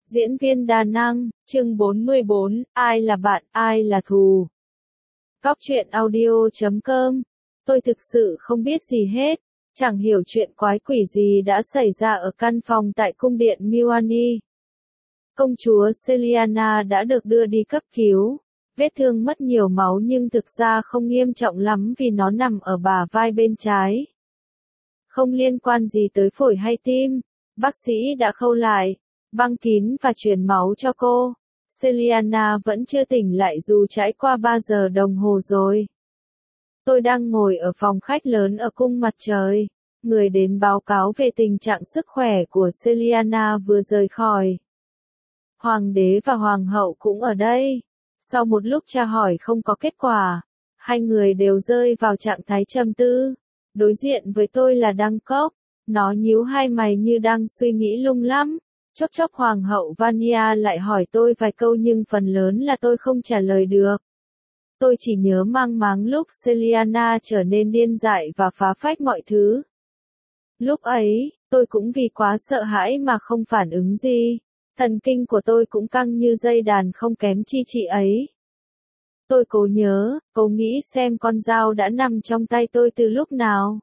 Diễn viên đa năng, chương 44, ai là bạn, ai là thù. Cóc truyện audio.com. Tôi thực sự không biết gì hết, chẳng hiểu chuyện quái quỷ gì đã xảy ra ở căn phòng tại cung điện Milani. Công chúa Celiana đã được đưa đi cấp cứu, vết thương mất nhiều máu nhưng thực ra không nghiêm trọng lắm vì nó nằm ở bả vai bên trái. Không liên quan gì tới phổi hay tim, bác sĩ đã khâu lại, băng kín và truyền máu cho cô. Celiana vẫn chưa tỉnh lại dù trải qua 3 giờ đồng hồ rồi. Tôi đang ngồi ở phòng khách lớn ở cung mặt trời. Người đến báo cáo về tình trạng sức khỏe của Celiana vừa rời khỏi. Hoàng đế và hoàng hậu cũng ở đây. Sau một lúc tra hỏi không có kết quả, hai người đều rơi vào trạng thái trầm tư. Đối diện với tôi là Đăng Cốc, nó nhíu hai mày như đang suy nghĩ lung lắm. Chốc chốc hoàng hậu Vania lại hỏi tôi vài câu nhưng phần lớn là tôi không trả lời được. Tôi chỉ nhớ mang máng lúc Celiana trở nên điên dại và phá phách mọi thứ. Lúc ấy, tôi cũng vì quá sợ hãi mà không phản ứng gì. Thần kinh của tôi cũng căng như dây đàn không kém chi chị ấy. Tôi cố nhớ, cố nghĩ xem con dao đã nằm trong tay tôi từ lúc nào.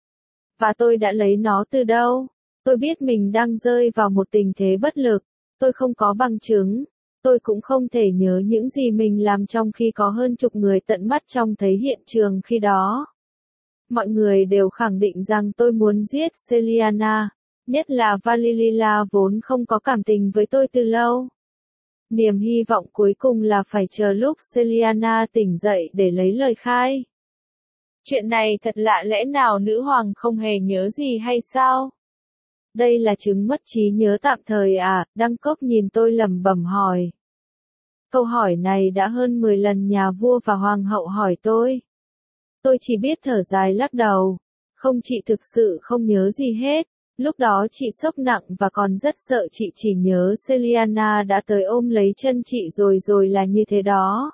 Và tôi đã lấy nó từ đâu. Tôi biết mình đang rơi vào một tình thế bất lực. Tôi không có bằng chứng. Tôi cũng không thể nhớ những gì mình làm trong khi có hơn chục người tận mắt trông thấy hiện trường khi đó. Mọi người đều khẳng định rằng tôi muốn giết Celiana, nhất là Valilila vốn không có cảm tình với tôi từ lâu. Niềm hy vọng cuối cùng là phải chờ lúc Celiana tỉnh dậy để lấy lời khai. Chuyện này thật lạ, lẽ nào nữ hoàng không hề nhớ gì hay sao? Đây là chứng mất trí nhớ tạm thời à? Đăng Cốc nhìn tôi lẩm bẩm hỏi. Câu hỏi này đã hơn 10 lần nhà vua và hoàng hậu hỏi tôi. Tôi chỉ biết thở dài lắc đầu. Không, chị thực sự không nhớ gì hết. Lúc đó chị sốc nặng và còn rất sợ, chị chỉ nhớ Celiana đã tới ôm lấy chân chị rồi là như thế đó.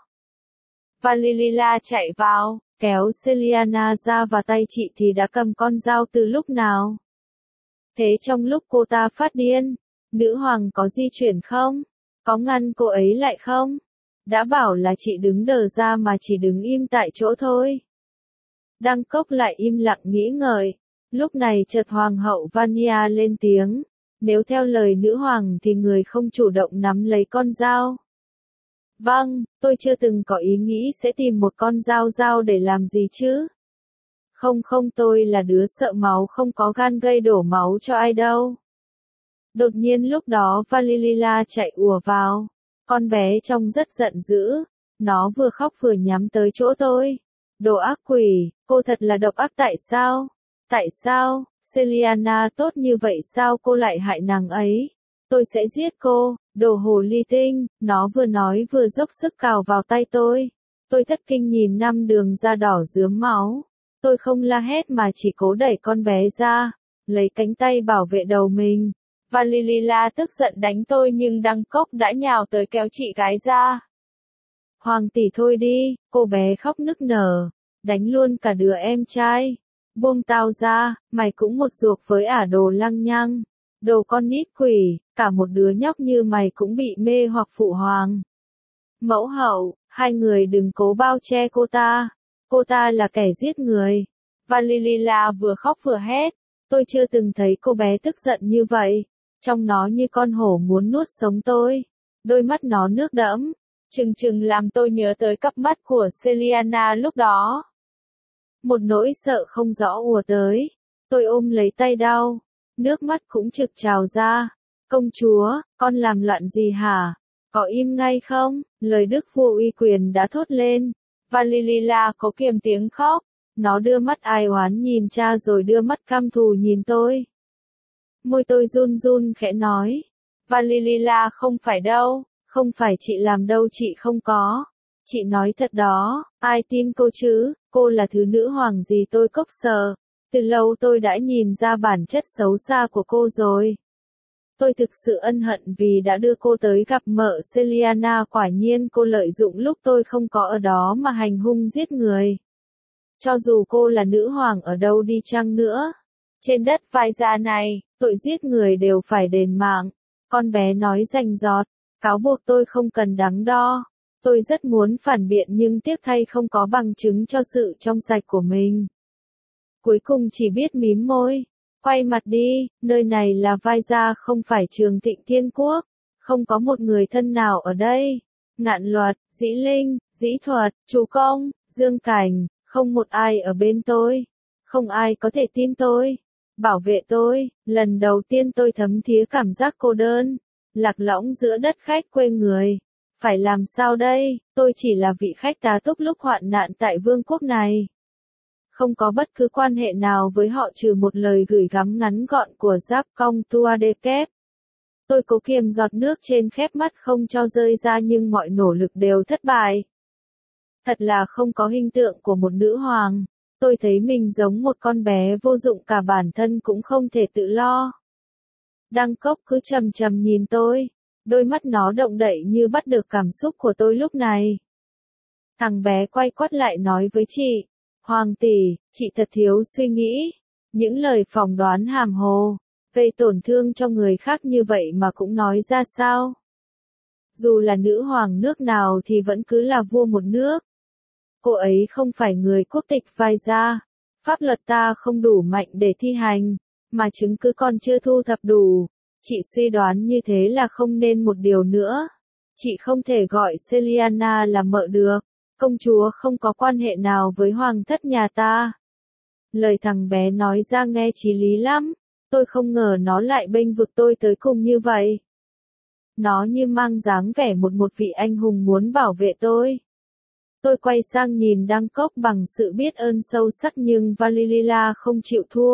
Valilila chạy vào, kéo Celiana ra và tay chị thì đã cầm con dao từ lúc nào. Thế trong lúc cô ta phát điên, nữ hoàng có di chuyển không? Có ngăn cô ấy lại không? Đã bảo là chị đứng đờ ra mà chỉ đứng im tại chỗ thôi. Đăng Cốc lại im lặng nghĩ ngợi. Lúc này chợt hoàng hậu Vania lên tiếng. Nếu theo lời nữ hoàng thì người không chủ động nắm lấy con dao. Vâng, tôi chưa từng có ý nghĩ sẽ tìm một con dao để làm gì chứ. Không, tôi là đứa sợ máu, không có gan gây đổ máu cho ai đâu. Đột nhiên lúc đó Valilila chạy ùa vào. Con bé trông rất giận dữ. Nó vừa khóc vừa nhắm tới chỗ tôi. Đồ ác quỷ, cô thật là độc ác. Tại sao? Tại sao? Celiana tốt như vậy sao cô lại hại nàng ấy? Tôi sẽ giết cô, đồ hồ ly tinh. Nó vừa nói vừa dốc sức cào vào tay tôi. Tôi thất kinh nhìn 5 đường da đỏ rướm máu. Tôi không la hét mà chỉ cố đẩy con bé ra, lấy cánh tay bảo vệ đầu mình. Valilila tức giận đánh tôi nhưng Đăng Cốc đã nhào tới kéo chị gái ra. Hoàng tỷ thôi đi, cô bé khóc nức nở, đánh luôn cả đứa em trai. Buông tao ra, mày cũng một ruột với ả đồ lăng nhăng. Đồ con nít quỷ, cả một đứa nhóc như mày cũng bị mê hoặc phụ hoàng. Mẫu hậu, hai người đừng cố bao che cô ta. Cô ta là kẻ giết người. Valilila vừa khóc vừa hét. Tôi chưa từng thấy cô bé tức giận như vậy. Trong nó như con hổ muốn nuốt sống tôi. Đôi mắt nó nước đẫm, trừng làm tôi nhớ tới cặp mắt của Celiana lúc đó. Một nỗi sợ không rõ ùa tới. Tôi ôm lấy tay đau. Nước mắt cũng trực trào ra. Công chúa, con làm loạn gì hả? Có im ngay không? Lời đức vua uy quyền đã thốt lên. Valilila có kiềm tiếng khóc. Nó đưa mắt ai oán nhìn cha rồi đưa mắt căm thù nhìn tôi. Môi tôi run khẽ nói. Valilila không phải đâu. Không phải chị làm đâu, chị không có. Chị nói thật đó, ai tin cô chứ, cô là thứ nữ hoàng gì tôi cốc sờ. Từ lâu tôi đã nhìn ra bản chất xấu xa của cô rồi. Tôi thực sự ân hận vì đã đưa cô tới gặp mợ Celiana, quả nhiên cô lợi dụng lúc tôi không có ở đó mà hành hung giết người. Cho dù cô là nữ hoàng ở đâu đi chăng nữa, trên đất Vai Gia này, tội giết người đều phải đền mạng. Con bé nói rành rọt, cáo buộc tôi không cần đắn đo. Tôi rất muốn phản biện nhưng tiếc thay không có bằng chứng cho sự trong sạch của mình. Cuối cùng chỉ biết mím môi. Quay mặt đi, nơi này là Vai Gia không phải Trường Thịnh Thiên Quốc. Không có một người thân nào ở đây. Ngạn Luật, Dĩ Linh, Dĩ Thuật, Chú Công, Dương Cảnh, không một ai ở bên tôi. Không ai có thể tin tôi. Bảo vệ tôi, lần đầu tiên tôi thấm thía cảm giác cô đơn. Lạc lõng giữa đất khách quê người. Phải làm sao đây, tôi chỉ là vị khách tá túc lúc hoạn nạn tại vương quốc này. Không có bất cứ quan hệ nào với họ trừ một lời gửi gắm ngắn gọn của Giáp Công Tua De Kép. Tôi cố kiềm giọt nước trên khép mắt không cho rơi ra nhưng mọi nỗ lực đều thất bại. Thật là không có hình tượng của một nữ hoàng. Tôi thấy mình giống một con bé vô dụng cả bản thân cũng không thể tự lo. Đăng Cốc cứ chầm chầm nhìn tôi. Đôi mắt nó động đậy như bắt được cảm xúc của tôi lúc này. Thằng bé quay quắt lại nói với chị. Hoàng tỷ, chị thật thiếu suy nghĩ. Những lời phỏng đoán hàm hồ, gây tổn thương cho người khác như vậy mà cũng nói ra sao? Dù là nữ hoàng nước nào thì vẫn cứ là vua một nước. Cô ấy không phải người quốc tịch Vai Gia. Pháp luật ta không đủ mạnh để thi hành, mà chứng cứ còn chưa thu thập đủ. Chị suy đoán như thế là không nên một điều nữa. Chị không thể gọi Celiana là mợ được. Công chúa không có quan hệ nào với hoàng thất nhà ta. Lời thằng bé nói ra nghe chí lý lắm. Tôi không ngờ nó lại bênh vực tôi tới cùng như vậy. Nó như mang dáng vẻ một vị anh hùng muốn bảo vệ tôi. Tôi quay sang nhìn Đăng Cốc bằng sự biết ơn sâu sắc nhưng Valilila không chịu thua.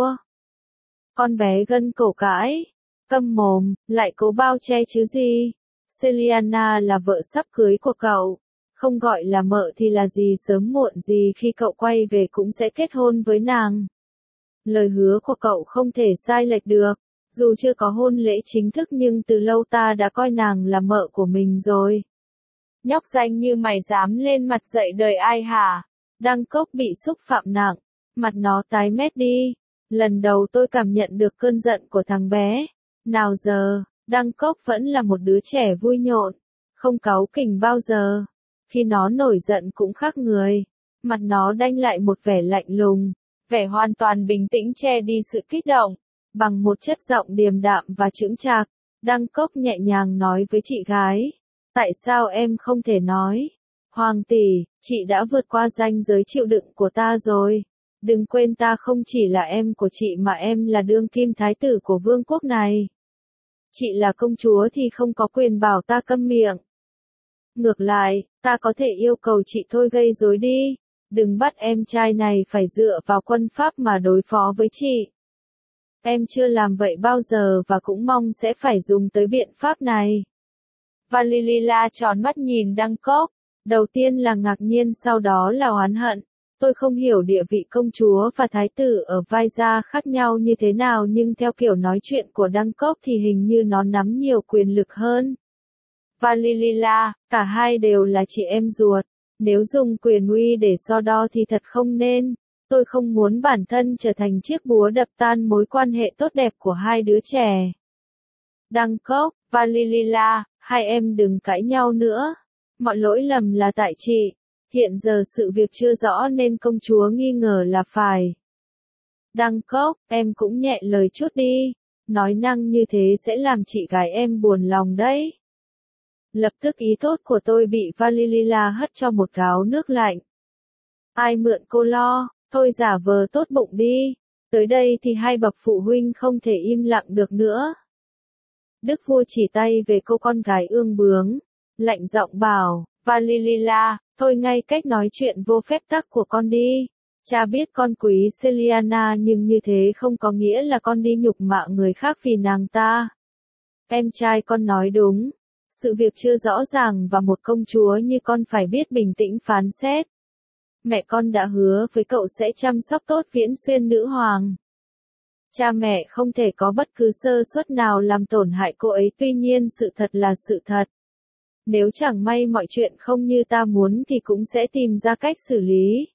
Con bé gân cổ cãi. Câm mồm, lại cố bao che chứ gì. Celiana là vợ sắp cưới của cậu. Không gọi là mợ thì là gì, sớm muộn gì khi cậu quay về cũng sẽ kết hôn với nàng. Lời hứa của cậu không thể sai lệch được. Dù chưa có hôn lễ chính thức nhưng từ lâu ta đã coi nàng là mợ của mình rồi. Nhóc danh như mày dám lên mặt dạy đời ai hả? Đăng Cốc bị xúc phạm nặng. Mặt nó tái mét đi. Lần đầu tôi cảm nhận được cơn giận của thằng bé. Nào giờ, Đăng Cốc vẫn là một đứa trẻ vui nhộn. Không cáu kỉnh bao giờ. Khi nó nổi giận cũng khác người. Mặt nó đanh lại một vẻ lạnh lùng. Vẻ hoàn toàn bình tĩnh che đi sự kích động. Bằng một chất giọng điềm đạm và chững chạc, Đăng Cốc nhẹ nhàng nói với chị gái. Tại sao em không thể nói? Hoàng tỷ, chị đã vượt qua ranh giới chịu đựng của ta rồi. Đừng quên ta không chỉ là em của chị mà em là đương kim thái tử của vương quốc này. Chị là công chúa thì không có quyền bảo ta câm miệng. Ngược lại, ta có thể yêu cầu chị thôi gây rối đi. Đừng bắt em trai này phải dựa vào quân pháp mà đối phó với chị. Em chưa làm vậy bao giờ và cũng mong sẽ phải dùng tới biện pháp này. Valilila tròn mắt nhìn Đăng Cốc. Đầu tiên là ngạc nhiên sau đó là oán hận. Tôi không hiểu địa vị công chúa và thái tử ở Vai Gia khác nhau như thế nào nhưng theo kiểu nói chuyện của Đăng Cốc thì hình như nó nắm nhiều quyền lực hơn. Valilila, cả hai đều là chị em ruột. Nếu dùng quyền uy để so đo thì thật không nên. Tôi không muốn bản thân trở thành chiếc búa đập tan mối quan hệ tốt đẹp của hai đứa trẻ. Đăng Cốc, Valilila, hai em đừng cãi nhau nữa. Mọi lỗi lầm là tại chị. Hiện giờ sự việc chưa rõ nên công chúa nghi ngờ là phải. Đăng Cốc, em cũng nhẹ lời chút đi. Nói năng như thế sẽ làm chị gái em buồn lòng đấy. Lập tức ý tốt của tôi bị Valilila hất cho một gáo nước lạnh. Ai mượn cô lo, thôi giả vờ tốt bụng đi. Tới đây thì hai bậc phụ huynh không thể im lặng được nữa. Đức vua chỉ tay về cô con gái ương bướng. Lạnh giọng bảo, Valilila, thôi ngay cách nói chuyện vô phép tắc của con đi. Cha biết con quý Celiana nhưng như thế không có nghĩa là con đi nhục mạ người khác vì nàng ta. Em trai con nói đúng. Sự việc chưa rõ ràng và một công chúa như con phải biết bình tĩnh phán xét. Mẹ con đã hứa với cậu sẽ chăm sóc tốt Viễn Xuyên nữ hoàng. Cha mẹ không thể có bất cứ sơ suất nào làm tổn hại cô ấy, tuy nhiên sự thật là sự thật. Nếu chẳng may mọi chuyện không như ta muốn thì cũng sẽ tìm ra cách xử lý.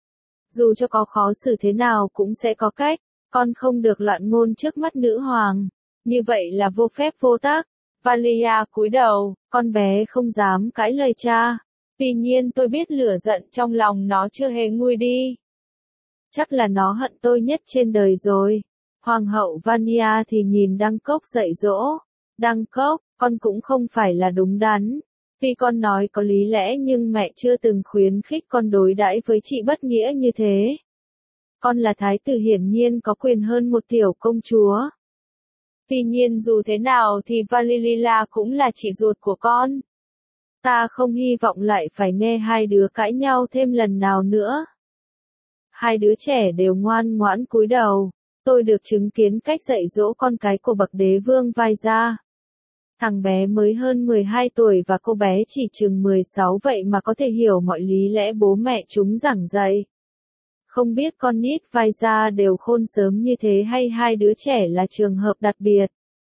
Dù cho có khó xử thế nào cũng sẽ có cách, con không được loạn ngôn trước mắt nữ hoàng. Như vậy là vô phép vô tác. Valia cúi đầu, con bé không dám cãi lời cha. Tuy nhiên tôi biết lửa giận trong lòng nó chưa hề nguôi đi. Chắc là nó hận tôi nhất trên đời rồi. Hoàng hậu Vania thì nhìn Đăng Cốc dạy dỗ. Đăng Cốc, con cũng không phải là đúng đắn. Tuy con nói có lý lẽ nhưng mẹ chưa từng khuyến khích con đối đãi với chị bất nghĩa như thế. Con là thái tử hiển nhiên có quyền hơn một tiểu công chúa. Tuy nhiên dù thế nào thì Valilila cũng là chị ruột của con. Ta không hy vọng lại phải nghe hai đứa cãi nhau thêm lần nào nữa. Hai đứa trẻ đều ngoan ngoãn cúi đầu. Tôi được chứng kiến cách dạy dỗ con cái của bậc đế vương vai ra. Thằng bé mới hơn 12 tuổi và cô bé chỉ chừng 16 vậy mà có thể hiểu mọi lý lẽ bố mẹ chúng giảng dạy. Không biết con nít vai ra đều khôn sớm như thế hay hai đứa trẻ là trường hợp đặc biệt.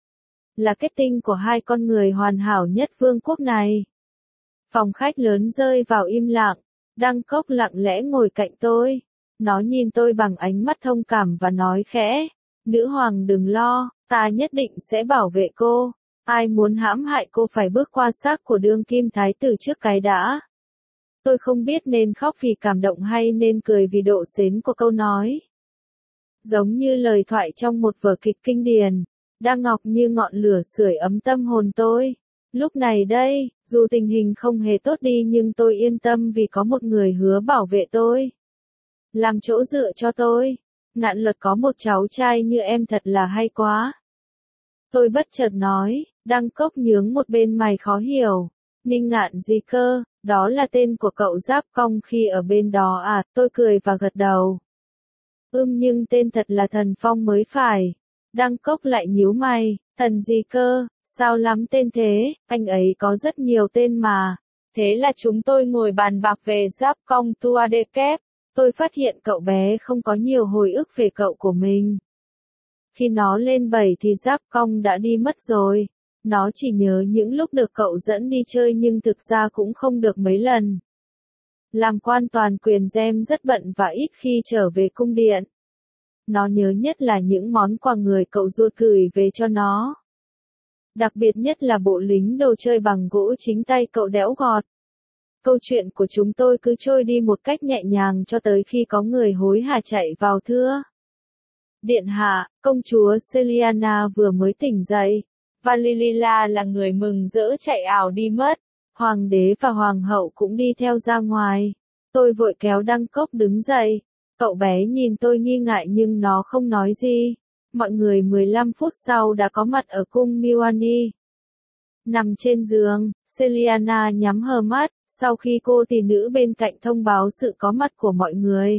Là kết tinh của hai con người hoàn hảo nhất vương quốc này. Phòng khách lớn rơi vào im lặng. Đăng Cốc lặng lẽ ngồi cạnh tôi. Nó nhìn tôi bằng ánh mắt thông cảm và nói khẽ. Nữ hoàng đừng lo, ta nhất định sẽ bảo vệ cô. Ai muốn hãm hại cô phải bước qua xác của đương kim thái tử trước cái đã. Tôi không biết nên khóc vì cảm động hay nên cười vì độ sến của câu nói. Giống như lời thoại trong một vở kịch kinh điển, đang ngọc như ngọn lửa sưởi ấm tâm hồn tôi. Lúc này đây, dù tình hình không hề tốt đi nhưng tôi yên tâm vì có một người hứa bảo vệ tôi. Làm chỗ dựa cho tôi. Ngạn Luật có một cháu trai như em thật là hay quá. Tôi bất chợt nói, Đăng Cốc nhướng một bên mày khó hiểu. Ninh Ngạn gì cơ, đó là tên của cậu Giáp Cong khi ở bên đó à, tôi cười và gật đầu. Nhưng tên thật là Thần Phong mới phải. Đăng Cốc lại nhíu mày, thần gì cơ, sao lắm tên thế, anh ấy có rất nhiều tên mà. Thế là chúng tôi ngồi bàn bạc về Giáp Cong Tua De Kép. Tôi phát hiện cậu bé không có nhiều hồi ức về cậu của mình. Khi nó lên 7 thì Giáp Cong đã đi mất rồi. Nó chỉ nhớ những lúc được cậu dẫn đi chơi nhưng thực ra cũng không được mấy lần. Làm quan toàn quyền Gem rất bận và ít khi trở về cung điện. Nó nhớ nhất là những món quà người cậu ruột gửi về cho nó. Đặc biệt nhất là bộ lính đồ chơi bằng gỗ chính tay cậu đẽo gọt. Câu chuyện của chúng tôi cứ trôi đi một cách nhẹ nhàng cho tới khi có người hối hả chạy vào thưa. Điện hạ, công chúa Celiana vừa mới tỉnh dậy. Valilila là người mừng rỡ chạy ảo đi mất. Hoàng đế và hoàng hậu cũng đi theo ra ngoài. Tôi vội kéo Đăng Cốc đứng dậy. Cậu bé nhìn tôi nghi ngại nhưng nó không nói gì. Mọi người 15 phút sau đã có mặt ở cung Miwani. Nằm trên giường, Celiana nhắm hờ mắt, sau khi cô tỷ nữ bên cạnh thông báo sự có mặt của mọi người.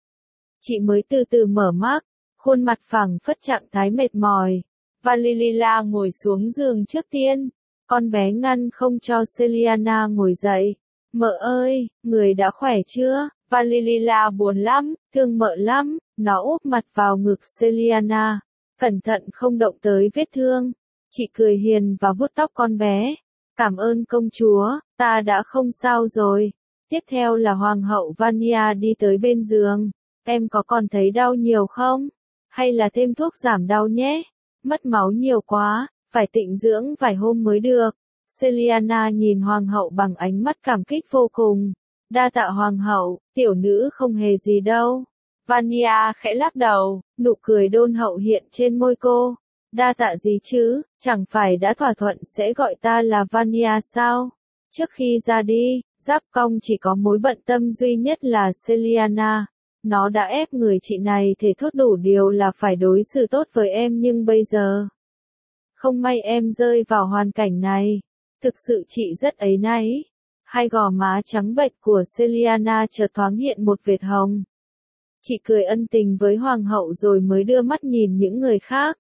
Chị mới từ từ mở mắt, khuôn mặt phẳng phất trạng thái mệt mỏi. Valilila ngồi xuống giường trước tiên. Con bé ngăn không cho Celiana ngồi dậy. Mợ ơi, người đã khỏe chưa? Valilila buồn lắm, thương mợ lắm. Nó úp mặt vào ngực Celiana. Cẩn thận không động tới vết thương. Chị cười hiền và vuốt tóc con bé. Cảm ơn công chúa, ta đã không sao rồi. Tiếp theo là hoàng hậu Vania đi tới bên giường. Em có còn thấy đau nhiều không? Hay là thêm thuốc giảm đau nhé? Mất máu nhiều quá, phải tịnh dưỡng vài hôm mới được. Celiana nhìn hoàng hậu bằng ánh mắt cảm kích vô cùng. Đa tạ hoàng hậu, tiểu nữ không hề gì đâu. Vania khẽ lắc đầu, nụ cười đôn hậu hiện trên môi cô. Đa tạ gì chứ, chẳng phải đã thỏa thuận sẽ gọi ta là Vania sao? Trước khi ra đi, Giáp Cong chỉ có mối bận tâm duy nhất là Celiana. Nó đã ép người chị này thể thốt đủ điều là phải đối xử tốt với em nhưng bây giờ. Không may em rơi vào hoàn cảnh này. Thực sự chị rất áy náy. Hai gò má trắng bệch của Celiana chợt thoáng hiện một vệt hồng. Chị cười ân tình với hoàng hậu rồi mới đưa mắt nhìn những người khác.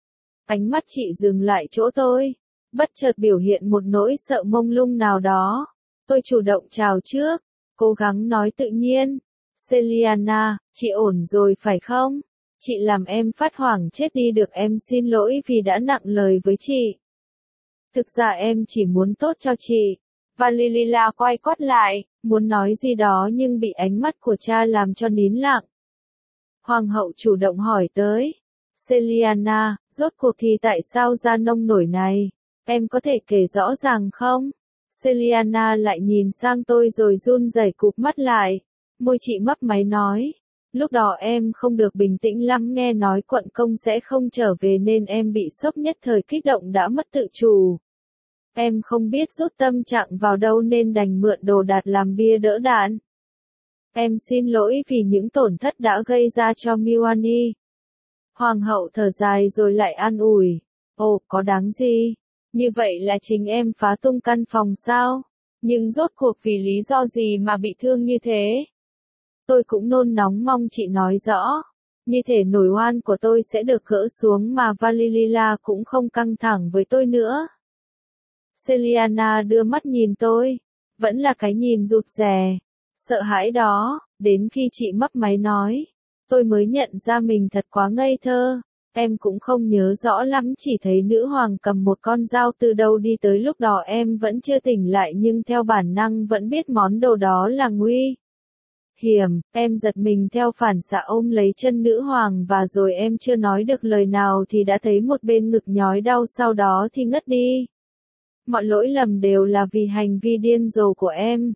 Ánh mắt chị dừng lại chỗ tôi. Bất chợt biểu hiện một nỗi sợ mông lung nào đó. Tôi chủ động chào trước. Cố gắng nói tự nhiên. Celiana, chị ổn rồi phải không? Chị làm em phát hoảng chết đi được, em xin lỗi vì đã nặng lời với chị. Thực ra em chỉ muốn tốt cho chị. Valilila quay quắt lại, muốn nói gì đó nhưng bị ánh mắt của cha làm cho nín lặng. Hoàng hậu chủ động hỏi tới. Celiana, rốt cuộc thì tại sao ra nông nổi này? Em có thể kể rõ ràng không? Celiana lại nhìn sang tôi rồi run rẩy cụp mắt lại. Môi chị mấp máy nói. Lúc đó em không được bình tĩnh lắm, nghe nói quận công sẽ không trở về nên em bị sốc nhất thời, kích động đã mất tự chủ. Em không biết rút tâm trạng vào đâu nên đành mượn đồ đạc làm bia đỡ đạn. Em xin lỗi vì những tổn thất đã gây ra cho Miwani. Hoàng hậu thở dài rồi lại an ủi. Ồ, có đáng gì? Như vậy là chính em phá tung căn phòng sao? Nhưng rốt cuộc vì lý do gì mà bị thương như thế? Tôi cũng nôn nóng mong chị nói rõ. Như thể nổi oan của tôi sẽ được gỡ xuống mà Valilila cũng không căng thẳng với tôi nữa. Celiana đưa mắt nhìn tôi. Vẫn là cái nhìn rụt rè. Sợ hãi đó, đến khi chị mấp máy nói. Tôi mới nhận ra mình thật quá ngây thơ. Em cũng không nhớ rõ lắm, chỉ thấy nữ hoàng cầm một con dao từ đâu đi tới, lúc đó em vẫn chưa tỉnh lại nhưng theo bản năng vẫn biết món đồ đó là nguy hiểm. Em giật mình theo phản xạ ôm lấy chân nữ hoàng và rồi em chưa nói được lời nào thì đã thấy một bên ngực nhói đau, sau đó thì ngất đi. Mọi lỗi lầm đều là vì hành vi điên rồ của em.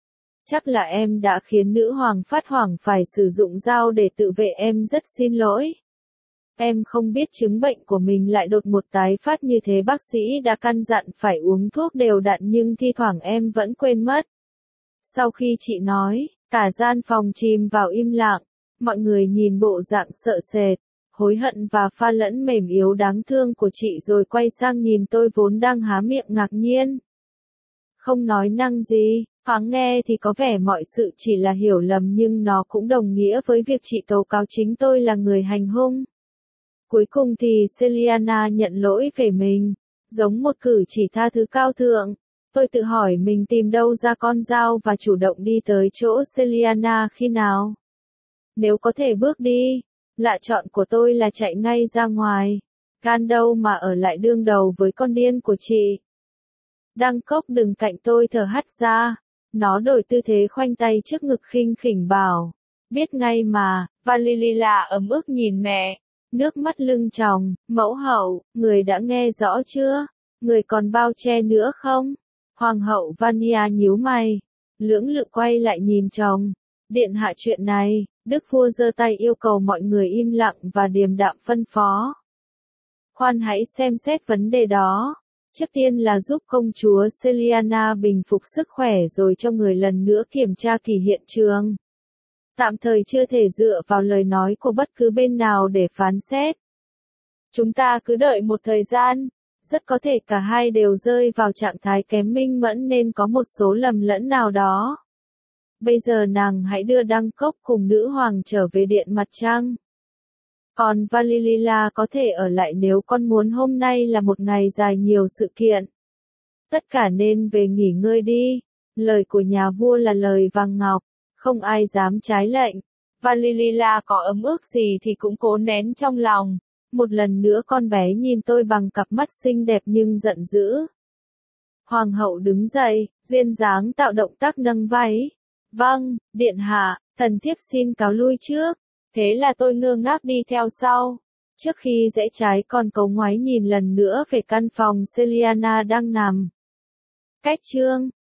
Chắc là em đã khiến nữ hoàng phát hoảng phải sử dụng dao để tự vệ, em rất xin lỗi. Em không biết chứng bệnh của mình lại đột ngột tái phát như thế, bác sĩ đã căn dặn phải uống thuốc đều đặn nhưng thi thoảng em vẫn quên mất. Sau khi chị nói, cả gian phòng chìm vào im lặng, mọi người nhìn bộ dạng sợ sệt, hối hận và pha lẫn mềm yếu đáng thương của chị rồi quay sang nhìn tôi vốn đang há miệng ngạc nhiên. Không nói năng gì, thoáng nghe thì có vẻ mọi sự chỉ là hiểu lầm nhưng nó cũng đồng nghĩa với việc chị tố cáo chính tôi là người hành hung. Cuối cùng thì Celiana nhận lỗi về mình, giống một cử chỉ tha thứ cao thượng. Tôi tự hỏi mình tìm đâu ra con dao và chủ động đi tới chỗ Celiana khi nào. Nếu có thể bước đi, lựa chọn của tôi là chạy ngay ra ngoài. Gan đâu mà ở lại đương đầu với con điên của chị. Đăng Cốc đứng cạnh tôi thở hắt ra. Nó đổi tư thế khoanh tay trước ngực khinh khỉnh bảo. Biết ngay mà, Valilila ấm ức nhìn mẹ. Nước mắt lưng tròng, mẫu hậu, người đã nghe rõ chưa? Người còn bao che nữa không? Hoàng hậu Vania nhíu mày. Lưỡng lự quay lại nhìn chồng. Điện hạ, chuyện này, đức vua giơ tay yêu cầu mọi người im lặng và điềm đạm phân phó. Khoan hãy xem xét vấn đề đó. Trước tiên là giúp công chúa Celiana bình phục sức khỏe rồi cho người lần nữa kiểm tra kỳ hiện trường. Tạm thời chưa thể dựa vào lời nói của bất cứ bên nào để phán xét. Chúng ta cứ đợi một thời gian. Rất có thể cả hai đều rơi vào trạng thái kém minh mẫn nên có một số lầm lẫn nào đó. Bây giờ nàng hãy đưa Đăng Cốc cùng nữ hoàng trở về điện mặt trăng. Còn Valilila có thể ở lại nếu con muốn, hôm nay là một ngày dài nhiều sự kiện. Tất cả nên về nghỉ ngơi đi. Lời của nhà vua là lời vàng ngọc, không ai dám trái lệnh. Valilila có ấm ức gì thì cũng cố nén trong lòng. Một lần nữa con bé nhìn tôi bằng cặp mắt xinh đẹp nhưng giận dữ. Hoàng hậu đứng dậy, duyên dáng tạo động tác nâng váy. Vâng, điện hạ, thần thiếp xin cáo lui trước. Thế là tôi ngơ ngác đi theo sau. Trước khi rẽ trái còn cấu ngoáy nhìn lần nữa về căn phòng Celiana đang nằm. Cách chương